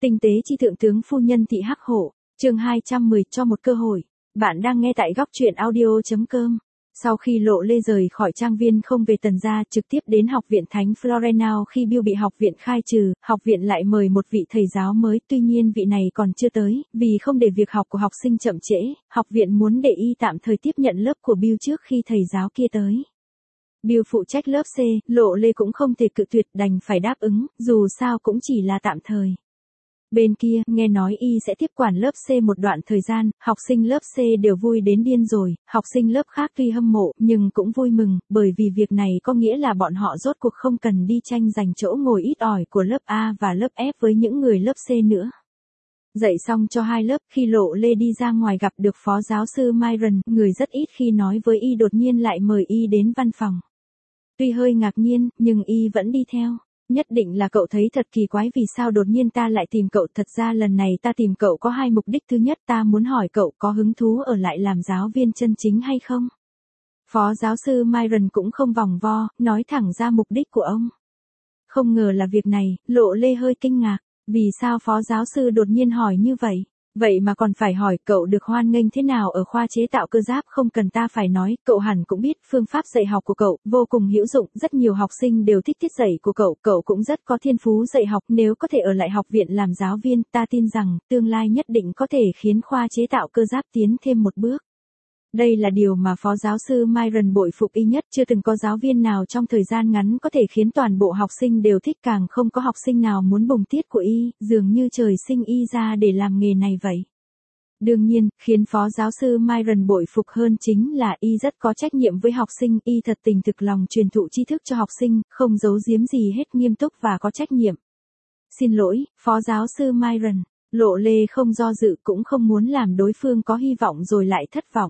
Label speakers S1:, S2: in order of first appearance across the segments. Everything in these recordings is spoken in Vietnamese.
S1: Tinh tế chi thượng tướng phu nhân Thị Hắc Hổ, chương 210 cho một cơ hội. Bạn đang nghe tại góc truyện audio.com. Sau khi Lộ Lê rời khỏi trang viên không về Tần gia trực tiếp đến học viện Thánh Florenau, khi Bill bị học viện khai trừ, học viện lại mời một vị thầy giáo mới, tuy nhiên vị này còn chưa tới, vì không để việc học của học sinh chậm trễ, học viện muốn để y tạm thời tiếp nhận lớp của Bill trước khi thầy giáo kia tới. Bill phụ trách lớp C, Lộ Lê cũng không thể cự tuyệt, đành phải đáp ứng, dù sao cũng chỉ là tạm thời. Bên kia, nghe nói y sẽ tiếp quản lớp C một đoạn thời gian, học sinh lớp C đều vui đến điên rồi, học sinh lớp khác tuy hâm mộ, nhưng cũng vui mừng, bởi vì việc này có nghĩa là bọn họ rốt cuộc không cần đi tranh giành chỗ ngồi ít ỏi của lớp A và lớp F với những người lớp C nữa. Dạy xong cho hai lớp, khi Lộ Lê đi ra ngoài gặp được phó giáo sư Myron, người rất ít khi nói với y đột nhiên lại mời y đến văn phòng. Tuy hơi ngạc nhiên, nhưng y vẫn đi theo. Nhất định là cậu thấy thật kỳ quái, vì sao đột nhiên ta lại tìm cậu. Thật ra lần này ta tìm cậu có hai mục đích. Thứ nhất, ta muốn hỏi cậu có hứng thú ở lại làm giáo viên chân chính hay không. Phó giáo sư Myron cũng không vòng vo, nói thẳng ra mục đích của ông. Không ngờ là việc này, Lộ Lê hơi kinh ngạc. Vì sao phó giáo sư đột nhiên hỏi như vậy? Vậy mà còn phải hỏi cậu được hoan nghênh thế nào ở khoa chế tạo cơ giáp, không cần ta phải nói, cậu hẳn cũng biết phương pháp dạy học của cậu vô cùng hữu dụng, rất nhiều học sinh đều thích tiết dạy của cậu cũng rất có thiên phú dạy học, nếu có thể ở lại học viện làm giáo viên, ta tin rằng tương lai nhất định có thể khiến khoa chế tạo cơ giáp tiến thêm một bước. Đây là điều mà phó giáo sư Myron bội phục y nhất, chưa từng có giáo viên nào trong thời gian ngắn có thể khiến toàn bộ học sinh đều thích, càng không có học sinh nào muốn bùng tiết của y, dường như trời sinh y ra để làm nghề này vậy. Đương nhiên, khiến phó giáo sư Myron bội phục hơn chính là y rất có trách nhiệm với học sinh, y thật tình thực lòng truyền thụ tri thức cho học sinh, không giấu giếm gì hết, nghiêm túc và có trách nhiệm. Xin lỗi, phó giáo sư Myron. Lộ Lê không do dự, cũng không muốn làm đối phương có hy vọng rồi lại thất vọng.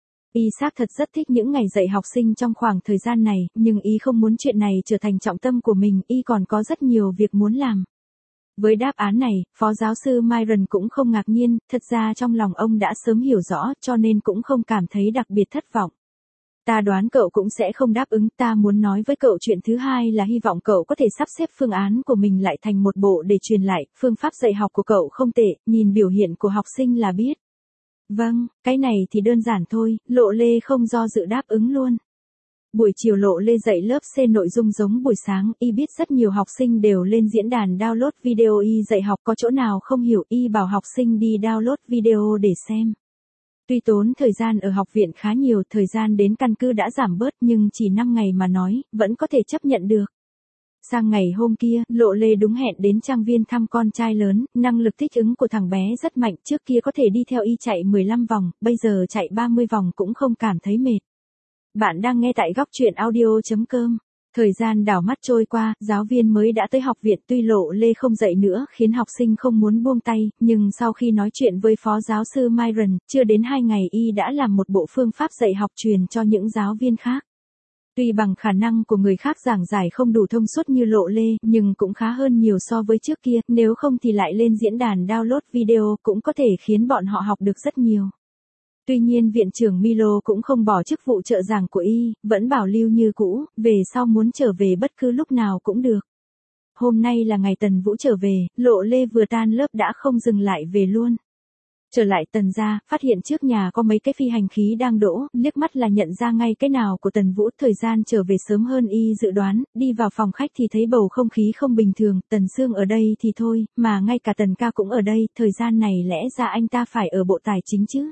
S1: Y xác thật rất thích những ngày dạy học sinh trong khoảng thời gian này, nhưng y không muốn chuyện này trở thành trọng tâm của mình, y còn có rất nhiều việc muốn làm. Với đáp án này, phó giáo sư Myron cũng không ngạc nhiên, thật ra trong lòng ông đã sớm hiểu rõ, cho nên cũng không cảm thấy đặc biệt thất vọng. Ta đoán cậu cũng sẽ không đáp ứng, ta muốn nói với cậu chuyện thứ hai là hy vọng cậu có thể sắp xếp phương án của mình lại thành một bộ để truyền lại, phương pháp dạy học của cậu không tệ, nhìn biểu hiện của học sinh là biết. Vâng, cái này thì đơn giản thôi, Lộ Lê không do dự đáp ứng luôn. Buổi chiều Lộ Lê dạy lớp C nội dung giống buổi sáng, y biết rất nhiều học sinh đều lên diễn đàn download video y dạy học, có chỗ nào không hiểu y bảo học sinh đi download video để xem. Tuy tốn thời gian ở học viện khá nhiều, thời gian đến căn cứ đã giảm bớt, nhưng chỉ 5 ngày mà nói, vẫn có thể chấp nhận được. Sang ngày hôm kia, Lộ Lê đúng hẹn đến trang viên thăm con trai lớn, năng lực thích ứng của thằng bé rất mạnh, trước kia có thể đi theo y chạy 15 vòng, bây giờ chạy 30 vòng cũng không cảm thấy mệt. Bạn đang nghe tại góc truyện audio.com. Thời gian đảo mắt trôi qua, giáo viên mới đã tới học viện, tuy Lộ Lê không dạy nữa khiến học sinh không muốn buông tay, nhưng sau khi nói chuyện với phó giáo sư Myron, chưa đến 2 ngày y đã làm một bộ phương pháp dạy học truyền cho những giáo viên khác. Tuy bằng khả năng của người khác giảng giải không đủ thông suốt như Lộ Lê, nhưng cũng khá hơn nhiều so với trước kia, nếu không thì lại lên diễn đàn download video cũng có thể khiến bọn họ học được rất nhiều. Tuy nhiên viện trưởng Milo cũng không bỏ chức vụ trợ giảng của y, vẫn bảo lưu như cũ, về sau muốn trở về bất cứ lúc nào cũng được. Hôm nay là ngày Tần Vũ trở về, Lộ Lê vừa tan lớp đã không dừng lại về luôn. Trở lại Tần gia, phát hiện trước nhà có mấy cái phi hành khí đang đỗ, liếc mắt là nhận ra ngay cái nào của Tần Vũ. Thời gian trở về sớm hơn y dự đoán, đi vào phòng khách thì thấy bầu không khí không bình thường, Tần Sương ở đây thì thôi, mà ngay cả Tần ca cũng ở đây, thời gian này lẽ ra anh ta phải ở bộ tài chính chứ.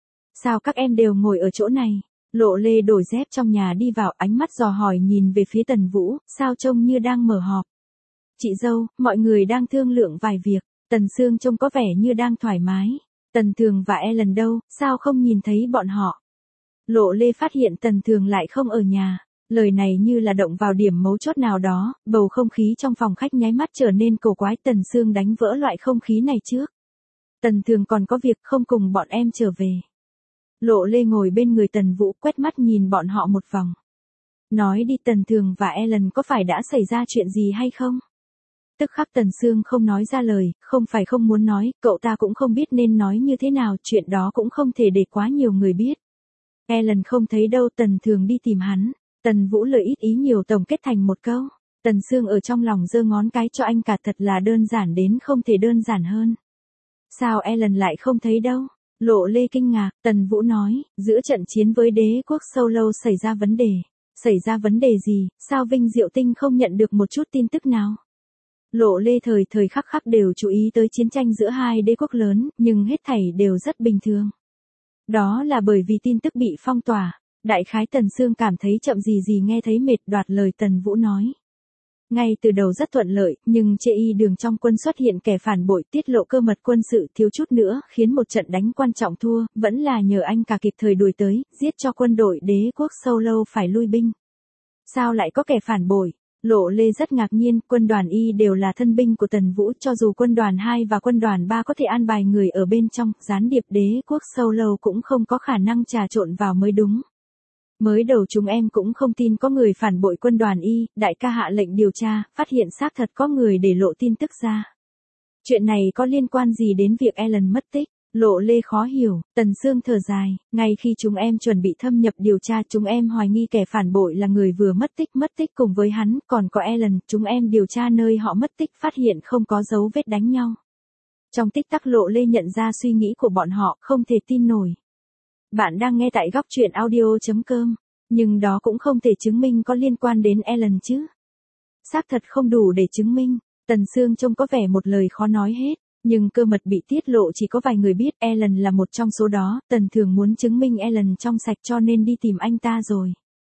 S1: Sao các em đều ngồi ở chỗ này? Lộ Lê đổi dép trong nhà đi vào, ánh mắt dò hỏi nhìn về phía Tần Vũ, sao trông như đang mở họp. Chị dâu, mọi người đang thương lượng vài việc. Tần Sương trông có vẻ như đang thoải mái. Tần Thường và Ellen đâu, sao không nhìn thấy bọn họ? Lộ Lê phát hiện Tần Thường lại không ở nhà. Lời này như là động vào điểm mấu chốt nào đó, bầu không khí trong phòng khách nháy mắt trở nên cổ quái. Tần Sương đánh vỡ loại không khí này trước. Tần Thường còn có việc, không cùng bọn em trở về. Lộ Lê ngồi bên người Tần Vũ, quét mắt nhìn bọn họ một vòng. Nói đi, Tần Thường và Ellen có phải đã xảy ra chuyện gì hay không? Tức khắc Tần Sương không nói ra lời, không phải không muốn nói, cậu ta cũng không biết nên nói như thế nào, chuyện đó cũng không thể để quá nhiều người biết. Ellen không thấy đâu, Tần Thường đi tìm hắn. Tần Vũ lời ít ý nhiều tổng kết thành một câu. Tần Sương ở trong lòng giơ ngón cái cho anh cả, thật là đơn giản đến không thể đơn giản hơn. Sao Ellen lại không thấy đâu? Lộ Lê kinh ngạc, Tần Vũ nói, giữa trận chiến với đế quốc Solo xảy ra vấn đề. Xảy ra vấn đề gì, sao Vinh Diệu Tinh không nhận được một chút tin tức nào? Lộ Lê thời thời khắc khắc đều chú ý tới chiến tranh giữa hai đế quốc lớn, nhưng hết thảy đều rất bình thường. Đó là bởi vì tin tức bị phong tỏa. Đại khái Tần Sương cảm thấy chậm gì nghe thấy mệt, đoạt lời Tần Vũ nói. Ngay từ đầu rất thuận lợi, nhưng chê y đường trong quân xuất hiện kẻ phản bội, tiết lộ cơ mật quân sự thiếu chút nữa, khiến một trận đánh quan trọng thua, vẫn là nhờ anh cả kịp thời đuổi tới, giết cho quân đội đế quốc Solo phải lui binh. Sao lại có kẻ phản bội? Lộ Lê rất ngạc nhiên, quân đoàn Y đều là thân binh của Tần Vũ, cho dù quân đoàn 2 và quân đoàn 3 có thể an bài người ở bên trong, gián điệp đế quốc Solo cũng không có khả năng trà trộn vào mới đúng. Mới đầu chúng em cũng không tin có người phản bội quân đoàn Y, đại ca hạ lệnh điều tra, phát hiện xác thật có người để lộ tin tức ra. Chuyện này có liên quan gì đến việc Ellen mất tích? Lộ Lê khó hiểu, Tần Sương thở dài, ngay khi chúng em chuẩn bị thâm nhập điều tra, chúng em hoài nghi kẻ phản bội là người vừa mất tích cùng với hắn, còn có Ellen, chúng em điều tra nơi họ mất tích phát hiện không có dấu vết đánh nhau. Trong tích tắc Lộ Lê nhận ra suy nghĩ của bọn họ, không thể tin nổi. Bạn đang nghe tại góc truyện audio.com, nhưng đó cũng không thể chứng minh có liên quan đến Ellen chứ. Xác thật không đủ để chứng minh, Tần Sương trông có vẻ một lời khó nói hết, nhưng cơ mật bị tiết lộ chỉ có vài người biết, Ellen là một trong số đó, Tần Thường muốn chứng minh Ellen trong sạch cho nên đi tìm anh ta rồi.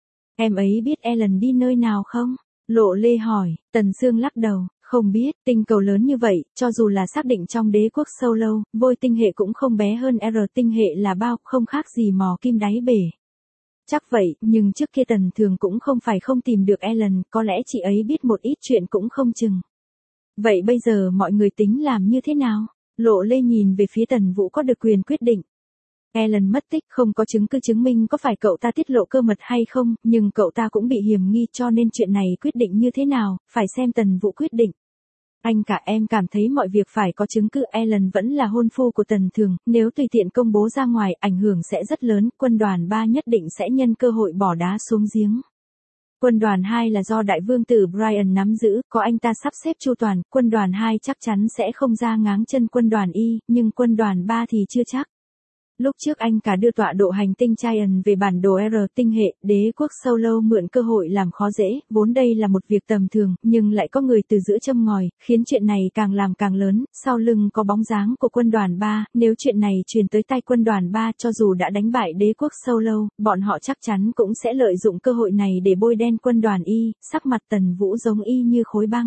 S1: Em ấy biết Ellen đi nơi nào không? Lộ Lê hỏi, Tần Sương lắc đầu, không biết, tinh cầu lớn như vậy, cho dù là xác định trong đế quốc Solo, Vôi tinh hệ cũng không bé hơn R tinh hệ là bao, không khác gì mò kim đáy bể. Chắc vậy, nhưng trước kia Tần Thường cũng không phải không tìm được Ellen, có lẽ chị ấy biết một ít chuyện cũng không chừng. Vậy bây giờ mọi người tính làm như thế nào? Lộ Lê nhìn về phía Tần Vũ có được quyền quyết định. Ellen mất tích, không có chứng cứ chứng minh có phải cậu ta tiết lộ cơ mật hay không, nhưng cậu ta cũng bị hiểm nghi cho nên chuyện này quyết định như thế nào, phải xem Tần Vũ quyết định. Anh cả em cảm thấy mọi việc phải có chứng cứ, Ellen vẫn là hôn phu của Tần Thường, nếu tùy tiện công bố ra ngoài ảnh hưởng sẽ rất lớn, quân đoàn 3 nhất định sẽ nhân cơ hội bỏ đá xuống giếng. Quân đoàn 2 là do đại vương tử Brian nắm giữ, có anh ta sắp xếp chu toàn, quân đoàn 2 chắc chắn sẽ không ra ngáng chân quân đoàn Y, nhưng quân đoàn 3 thì chưa chắc. Lúc trước anh cả đưa tọa độ hành tinh Giant về bản đồ R tinh hệ, đế quốc Solo mượn cơ hội làm khó dễ, vốn đây là một việc tầm thường, nhưng lại có người từ giữa châm ngòi, khiến chuyện này càng làm càng lớn, sau lưng có bóng dáng của quân đoàn 3, nếu chuyện này truyền tới tay quân đoàn 3 cho dù đã đánh bại đế quốc Solo, bọn họ chắc chắn cũng sẽ lợi dụng cơ hội này để bôi đen quân đoàn Y, sắc mặt Tần Vũ giống y như khối băng.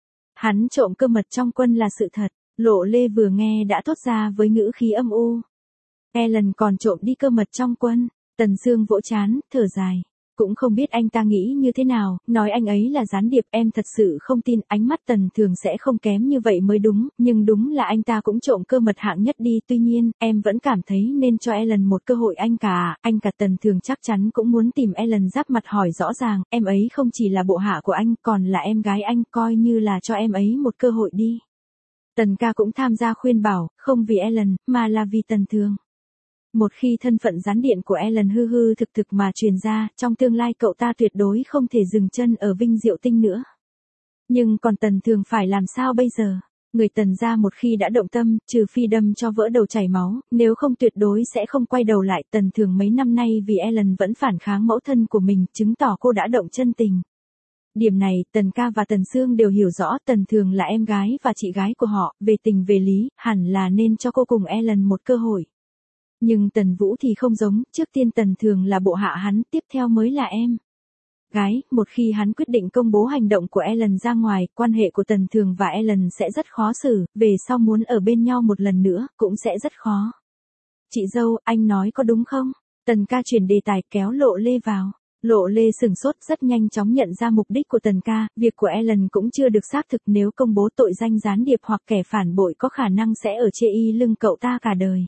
S1: Hắn trộm cơ mật trong quân là sự thật, Lộ Lê vừa nghe đã thốt ra với ngữ khí âm u. Ellen còn trộm đi cơ mật trong quân, Tần Sương vỗ trán, thở dài. Cũng không biết anh ta nghĩ như thế nào, nói anh ấy là gián điệp, em thật sự không tin, ánh mắt Tần Thường sẽ không kém như vậy mới đúng, nhưng đúng là anh ta cũng trộm cơ mật hạng nhất đi, tuy nhiên, em vẫn cảm thấy nên cho Ellen một cơ hội anh cả Tần Thường chắc chắn cũng muốn tìm Ellen giáp mặt hỏi rõ ràng, em ấy không chỉ là bộ hạ của anh, còn là em gái anh, coi như là cho em ấy một cơ hội đi. Tần ca cũng tham gia khuyên bảo, không vì Ellen, mà là vì Tần Thường. Một khi thân phận gián điện của Ellen hư thực mà truyền ra, trong tương lai cậu ta tuyệt đối không thể dừng chân ở Vinh Diệu Tinh nữa. Nhưng còn Tần Thường phải làm sao bây giờ? Người Tần gia một khi đã động tâm, trừ phi đâm cho vỡ đầu chảy máu, nếu không tuyệt đối sẽ không quay đầu lại. Tần Thường mấy năm nay vì Ellen vẫn phản kháng mẫu thân của mình, chứng tỏ cô đã động chân tình. Điểm này, Tần ca và Tần Sương đều hiểu rõ, Tần Thường là em gái và chị gái của họ, về tình về lý, hẳn là nên cho cô cùng Ellen một cơ hội. Nhưng Tần Vũ thì không giống, trước tiên Tần Thường là bộ hạ hắn, tiếp theo mới là em gái, một khi hắn quyết định công bố hành động của Ellen ra ngoài, quan hệ của Tần Thường và Ellen sẽ rất khó xử, về sau muốn ở bên nhau một lần nữa, cũng sẽ rất khó. Chị dâu, anh nói có đúng không? Tần ca chuyển đề tài kéo Lộ Lê vào. Lộ Lê sừng sốt rất nhanh chóng nhận ra mục đích của Tần ca, việc của Ellen cũng chưa được xác thực, nếu công bố tội danh gián điệp hoặc kẻ phản bội có khả năng sẽ ở chê y lưng cậu ta cả đời.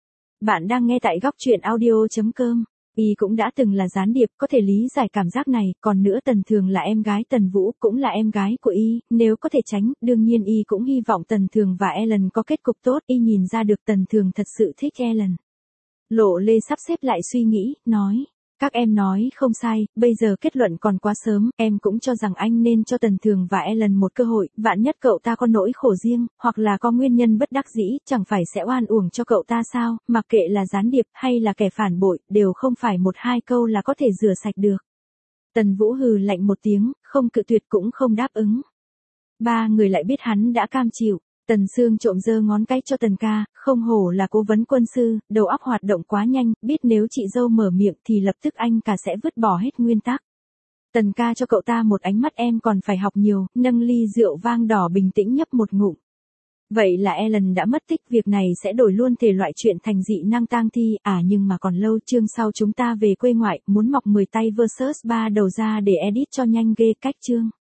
S1: Bạn đang nghe tại góc truyện audio.com. Y cũng đã từng là gián điệp, có thể lý giải cảm giác này, còn nữa Tần Thường là em gái Tần Vũ, cũng là em gái của Y, nếu có thể tránh, đương nhiên Y cũng hy vọng Tần Thường và Ellen có kết cục tốt, Y nhìn ra được Tần Thường thật sự thích Ellen. Lộ Lê sắp xếp lại suy nghĩ, nói, Các em nói không sai, bây giờ kết luận còn quá sớm, em cũng cho rằng anh nên cho Tần Thường và Ellen một cơ hội, vạn nhất cậu ta có nỗi khổ riêng, hoặc là có nguyên nhân bất đắc dĩ, chẳng phải sẽ oan uổng cho cậu ta sao, mặc kệ là gián điệp hay là kẻ phản bội, đều không phải một hai câu là có thể rửa sạch được. Tần Vũ hừ lạnh một tiếng, không cự tuyệt cũng không đáp ứng. Ba người lại biết hắn đã cam chịu. Tần Sương trộm giơ ngón cái cho Tần ca, không hổ là cố vấn quân sư, đầu óc hoạt động quá nhanh, biết nếu chị dâu mở miệng thì lập tức anh cả sẽ vứt bỏ hết nguyên tắc. Tần ca cho cậu ta một ánh mắt em còn phải học nhiều, nâng ly rượu vang đỏ bình tĩnh nhấp một ngụm. Vậy là Ellen đã mất tích, việc này sẽ đổi luôn thể loại chuyện thành dị năng tang thi, nhưng mà còn lâu, chương sau chúng ta về quê ngoại, muốn mọc 10 tay versus 3 đầu ra để edit cho nhanh ghê cách chương.